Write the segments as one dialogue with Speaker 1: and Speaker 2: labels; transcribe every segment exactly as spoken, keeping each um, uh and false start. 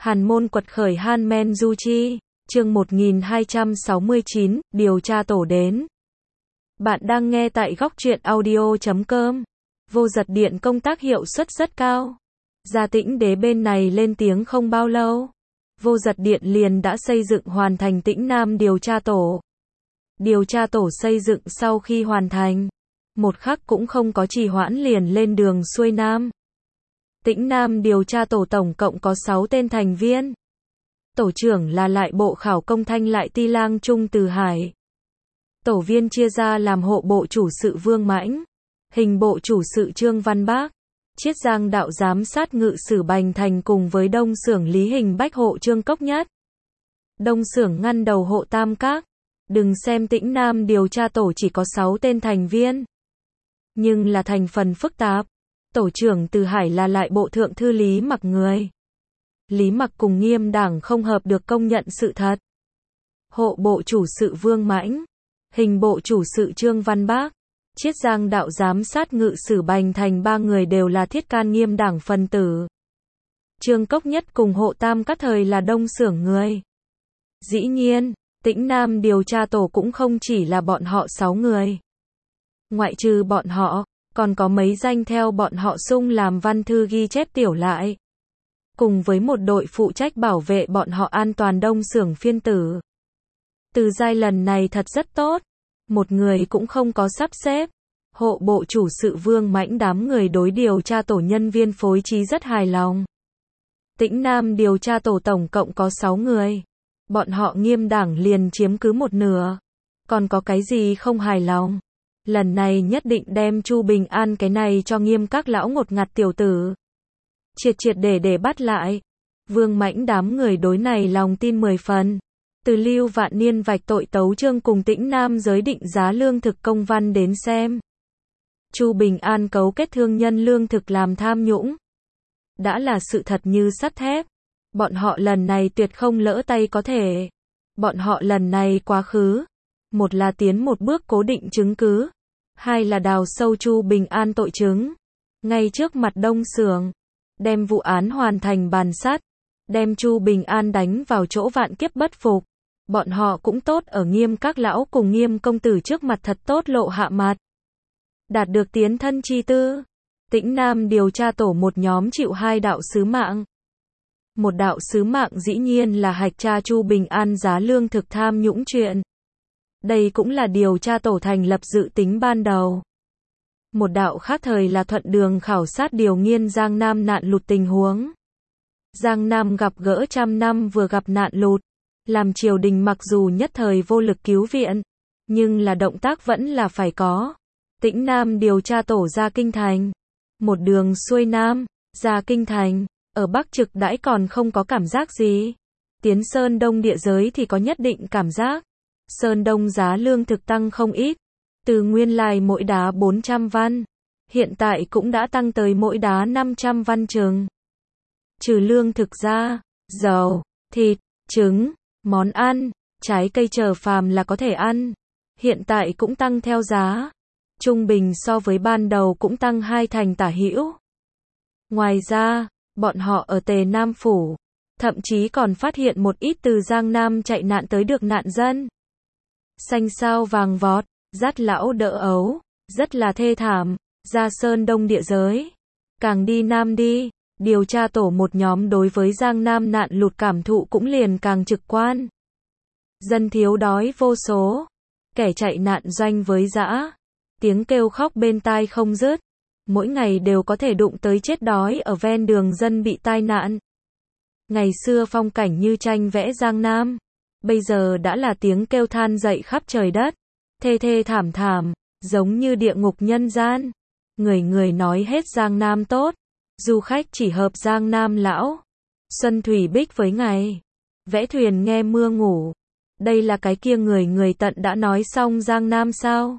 Speaker 1: Hàn Môn quật khởi Han Men Du Chi, chương một nghìn hai trăm sáu mươi chín, điều tra tổ đến. Bạn đang nghe tại góc truyện audio chấm com. Vô Giật Điện công tác hiệu suất rất cao. Gia Tĩnh Đế bên này lên tiếng không bao lâu, Vô Giật Điện liền đã xây dựng hoàn thành Tĩnh Nam điều tra tổ. Điều tra tổ xây dựng sau khi hoàn thành, một khắc cũng không có trì hoãn liền lên đường xuôi Nam. Tĩnh Nam điều tra tổ tổng cộng có sáu tên thành viên. Tổ trưởng là Lại Bộ Khảo Công Thanh Lại Ti Lang Trung Từ Hải. Tổ viên chia ra làm hộ bộ chủ sự Vương Mãnh, hình bộ chủ sự Trương Văn Bác, Chiết Giang đạo giám sát ngự sử Bành Thành cùng với Đông Xưởng lý hình bách hộ Trương Cốc Nhất. Đông Xưởng ngăn đầu hộ Tam Các. Đừng xem Tĩnh Nam điều tra tổ chỉ có sáu tên thành viên, nhưng là thành phần phức tạp. Tổ trưởng Từ Hải là Lại Bộ Thượng thư Lý Mặc người. Lý Mặc cùng Nghiêm Đảng không hợp được công nhận sự thật. Hộ bộ chủ sự Vương Mãnh, hình bộ chủ sự Trương Văn Bác, Chiết Giang đạo giám sát ngự sử Bành Thành ba người đều là thiết can Nghiêm Đảng phần tử. Trương Cốc Nhất cùng hộ Tam Các thời là Đông Xưởng người. Dĩ nhiên, Tĩnh Nam điều tra tổ cũng không chỉ là bọn họ sáu người. Ngoại trừ bọn họ, còn có mấy danh theo bọn họ sung làm văn thư ghi chép tiểu lại, cùng với một đội phụ trách bảo vệ bọn họ an toàn Đông Xưởng phiên tử. Từ giai lần này thật rất tốt, một người cũng không có sắp xếp. Hộ bộ chủ sự Vương Mãnh đám người đối điều tra tổ nhân viên phối trí rất hài lòng. Tĩnh Nam điều tra tổ tổng cộng có sáu người. Bọn họ Nghiêm Đảng liền chiếm cứ một nửa. Còn có cái gì không hài lòng? Lần này nhất định đem Chu Bình An cái này cho Nghiêm các lão ngột ngạt tiểu tử triệt triệt để để bắt lại. Vương Mãnh đám người đối này lòng tin mười phần. Từ Lưu Vạn Niên vạch tội tấu chương cùng Tĩnh Nam giới định giá lương thực công văn đến xem, Chu Bình An cấu kết thương nhân lương thực làm tham nhũng, đã là sự thật như sắt thép. Bọn họ lần này tuyệt không lỡ tay có thể. Bọn họ lần này quá khứ, một là tiến một bước cố định chứng cứ, hai là đào sâu Chu Bình An tội chứng, ngay trước mặt Đông Xưởng, đem vụ án hoàn thành bàn sát, đem Chu Bình An đánh vào chỗ vạn kiếp bất phục. Bọn họ cũng tốt ở Nghiêm các lão cùng Nghiêm công tử trước mặt thật tốt lộ hạ mặt, đạt được tiến thân chi tư. Tĩnh Nam điều tra tổ một nhóm chịu hai đạo sứ mạng. Một đạo sứ mạng dĩ nhiên là hạch tra Chu Bình An giá lương thực tham nhũng chuyện. Đây cũng là điều tra tổ thành lập dự tính ban đầu. Một đạo khác thời là thuận đường khảo sát điều nghiên Giang Nam nạn lụt tình huống. Giang Nam gặp gỡ trăm năm vừa gặp nạn lụt, làm triều đình mặc dù nhất thời vô lực cứu viện, nhưng là động tác vẫn là phải có. Tĩnh Nam điều tra tổ ra Kinh Thành, một đường xuôi Nam, ra Kinh Thành, ở Bắc trực đãi còn không có cảm giác gì. Tiến Sơn Đông địa giới thì có nhất định cảm giác. Sơn Đông giá lương thực tăng không ít, từ nguyên lai mỗi đá bốn trăm văn, hiện tại cũng đã tăng tới mỗi đá năm trăm văn chừng. Trừ lương thực ra, dầu, thịt, trứng, món ăn, trái cây chờ phàm là có thể ăn, hiện tại cũng tăng theo giá. Trung bình so với ban đầu cũng tăng hai thành tả hữu. Ngoài ra, bọn họ ở Tề Nam Phủ, thậm chí còn phát hiện một ít từ Giang Nam chạy nạn tới được nạn dân. Xanh sao vàng vọt, dắt lão đỡ ấu, rất là thê thảm, ra Sơn Đông địa giới. Càng đi Nam đi, điều tra tổ một nhóm đối với Giang Nam nạn lụt cảm thụ cũng liền càng trực quan. Dân thiếu đói vô số, kẻ chạy nạn doanh với dã, tiếng kêu khóc bên tai không dứt. Mỗi ngày đều có thể đụng tới chết đói ở ven đường dân bị tai nạn. Ngày xưa phong cảnh như tranh vẽ Giang Nam, bây giờ đã là tiếng kêu than dậy khắp trời đất, thê thê thảm thảm, giống như địa ngục nhân gian. Người người nói hết Giang Nam tốt, du khách chỉ hợp Giang Nam lão. Xuân thủy bích với ngày, vẽ thuyền nghe mưa ngủ. Đây là cái kia người người tận đã nói xong Giang Nam sao?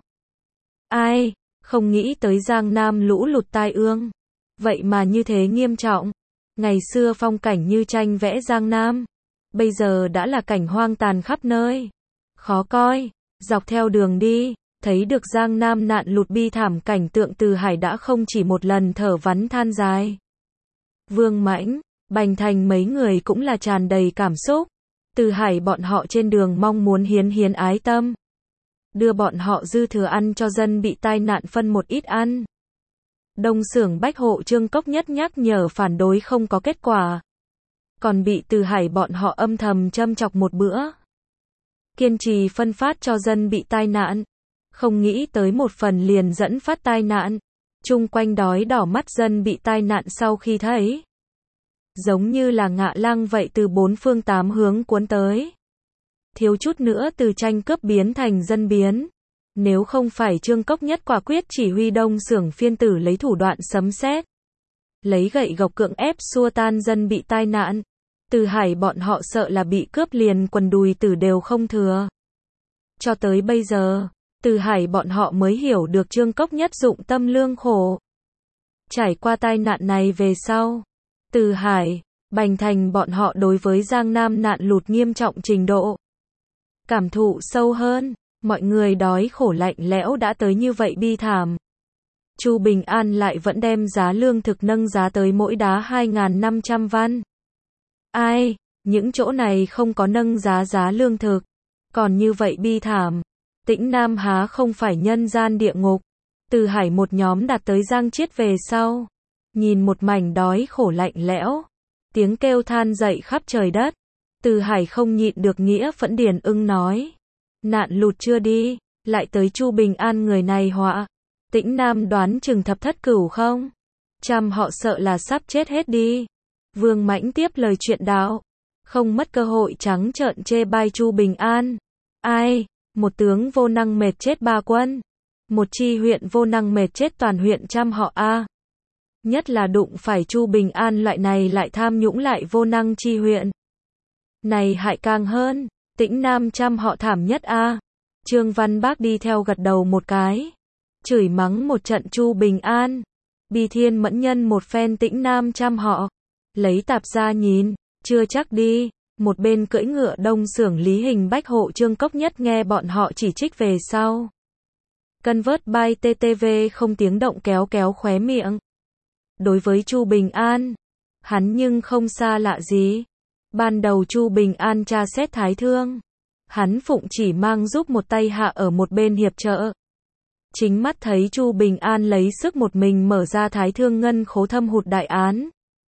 Speaker 1: Ai không nghĩ tới Giang Nam lũ lụt tai ương, vậy mà như thế nghiêm trọng. Ngày xưa phong cảnh như tranh vẽ Giang Nam, bây giờ đã là cảnh hoang tàn khắp nơi, khó coi. Dọc theo đường đi, thấy được Giang Nam nạn lụt bi thảm cảnh tượng, Từ Hải đã không chỉ một lần thở vắn than dài. Vương Mãnh, Bành Thành mấy người cũng là tràn đầy cảm xúc. Từ Hải bọn họ trên đường mong muốn hiến hiến ái tâm. Đưa bọn họ dư thừa ăn cho dân bị tai nạn phân một ít ăn. Đông xưởng Bách Hộ Trương Cốc Nhất nhắc nhở phản đối không có kết quả. Còn bị Từ Hải bọn họ âm thầm châm chọc một bữa. Kiên trì phân phát cho dân bị tai nạn. Không nghĩ tới một phần liền dẫn phát tai nạn. Chung quanh đói đỏ mắt dân bị tai nạn sau khi thấy. Giống như là ngạ lang vậy từ bốn phương tám hướng cuốn tới. Thiếu chút nữa từ tranh cướp biến thành dân biến. Nếu không phải Trương Cốc Nhất quả quyết chỉ huy đông xưởng phiên tử lấy thủ đoạn sấm sét, lấy gậy gộc cưỡng ép xua tan dân bị tai nạn, Từ Hải bọn họ sợ là bị cướp liền quần đùi tử đều không thừa. Cho tới bây giờ, Từ Hải bọn họ mới hiểu được Trương Cốc Nhất dụng tâm lương khổ. Trải qua tai nạn này về sau, Từ Hải, Bành Thành bọn họ đối với Giang Nam nạn lụt nghiêm trọng trình độ cảm thụ sâu hơn. Mọi người đói khổ lạnh lẽo đã tới như vậy bi thảm. Chu Bình An lại vẫn đem giá lương thực nâng giá tới mỗi đá hai nghìn năm trăm văn. Ai, những chỗ này không có nâng giá giá lương thực, còn như vậy bi thảm. Tĩnh Nam há không phải nhân gian địa ngục. Từ Hải một nhóm đạt tới Giang Chiết về sau, nhìn một mảnh đói khổ lạnh lẽo, tiếng kêu than dậy khắp trời đất. Từ Hải không nhịn được nghĩa phẫn điền ưng nói. Nạn lụt chưa đi, lại tới Chu Bình An người này họa. Tĩnh Nam đoán chừng thập thất cửu không? Trăm họ sợ là sắp chết hết đi. Vương Mãnh tiếp lời chuyện đạo. Không mất cơ hội trắng trợn chê bai Chu Bình An. Ai, một tướng vô năng mệt chết ba quân. Một chi huyện vô năng mệt chết toàn huyện trăm họ a. Nhất là đụng phải Chu Bình An loại này lại tham nhũng lại vô năng chi huyện. Này hại càng hơn. Tĩnh Nam trăm họ thảm nhất a. Trương Văn Bác đi theo gật đầu một cái. Chửi mắng một trận Chu Bình An. Bi Thiên Mẫn nhân một phen Tĩnh Nam trăm họ. Lấy tạp ra nhìn, chưa chắc đi. Một bên cưỡi ngựa đông xưởng Lý Hình Bách Hộ Trương Cốc Nhất nghe bọn họ chỉ trích về sau. Cân vớt bay tê tê vê không tiếng động kéo kéo khóe miệng. Đối với Chu Bình An, hắn nhưng không xa lạ gì. Ban đầu Chu Bình An tra xét thái thương, hắn phụng chỉ mang giúp một tay hạ ở một bên hiệp trợ. Chính mắt thấy Chu Bình An lấy sức một mình mở ra thái thương ngân khố thâm hụt đại án.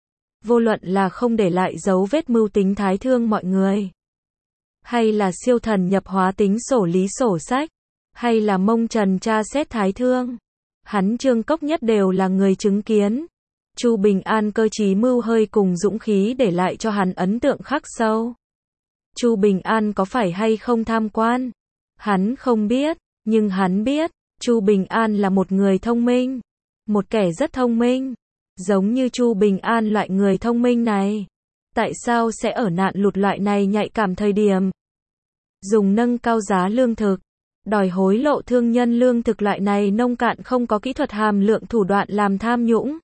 Speaker 1: Vô luận là không để lại dấu vết mưu tính thái thương mọi người, hay là siêu thần nhập hóa tính sổ lý sổ sách, hay là mông trần tra xét thái thương, hắn Trương Cốc Nhất đều là người chứng kiến. Chu Bình An cơ trí mưu hơi cùng dũng khí để lại cho hắn ấn tượng khắc sâu. Chu Bình An có phải hay không tham quan? Hắn không biết, nhưng hắn biết, Chu Bình An là một người thông minh, một kẻ rất thông minh. Giống như Chu Bình An loại người thông minh này, tại sao sẽ ở nạn lụt loại này nhạy cảm thời điểm dùng nâng cao giá lương thực, đòi hối lộ thương nhân lương thực loại này nông cạn không có kỹ thuật hàm lượng thủ đoạn làm tham nhũng,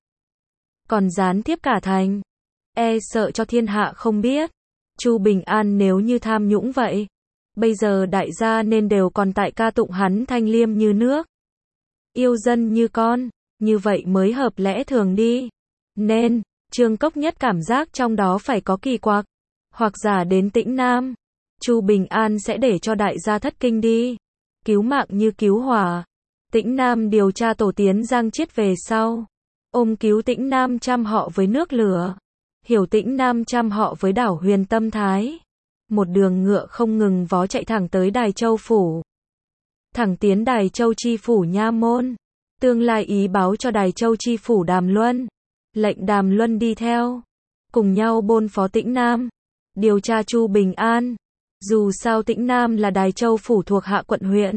Speaker 1: còn gián tiếp cả thành, e sợ cho thiên hạ không biết. Chu Bình An nếu như tham nhũng vậy, bây giờ đại gia nên đều còn tại ca tụng hắn thanh liêm như nước, yêu dân như con, như vậy mới hợp lẽ thường đi. Nên, Trương Cốc Nhất cảm giác trong đó phải có kỳ quặc, hoặc giả đến Tĩnh Nam, Chu Bình An sẽ để cho đại gia thất kinh đi, cứu mạng như cứu hỏa. Tĩnh Nam điều tra tổ tiến Giang Chiết về sau, ôm cứu Tĩnh Nam trăm họ với nước lửa, hiểu Tĩnh Nam trăm họ với đảo Huyền Tâm Thái. Một đường ngựa không ngừng vó chạy thẳng tới Đài Châu phủ, thẳng tiến Đài Châu chi phủ nha môn, tương lai ý báo cho Đài Châu chi phủ Đàm Luân, lệnh Đàm Luân đi theo, cùng nhau bôn phó Tĩnh Nam, điều tra Chu Bình An. Dù sao Tĩnh Nam là Đài Châu phủ thuộc hạ quận huyện,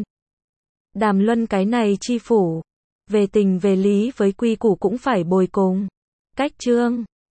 Speaker 1: Đàm Luân cái này chi phủ, về tình về lý với quy củ cũng phải bồi cùng. Cách chương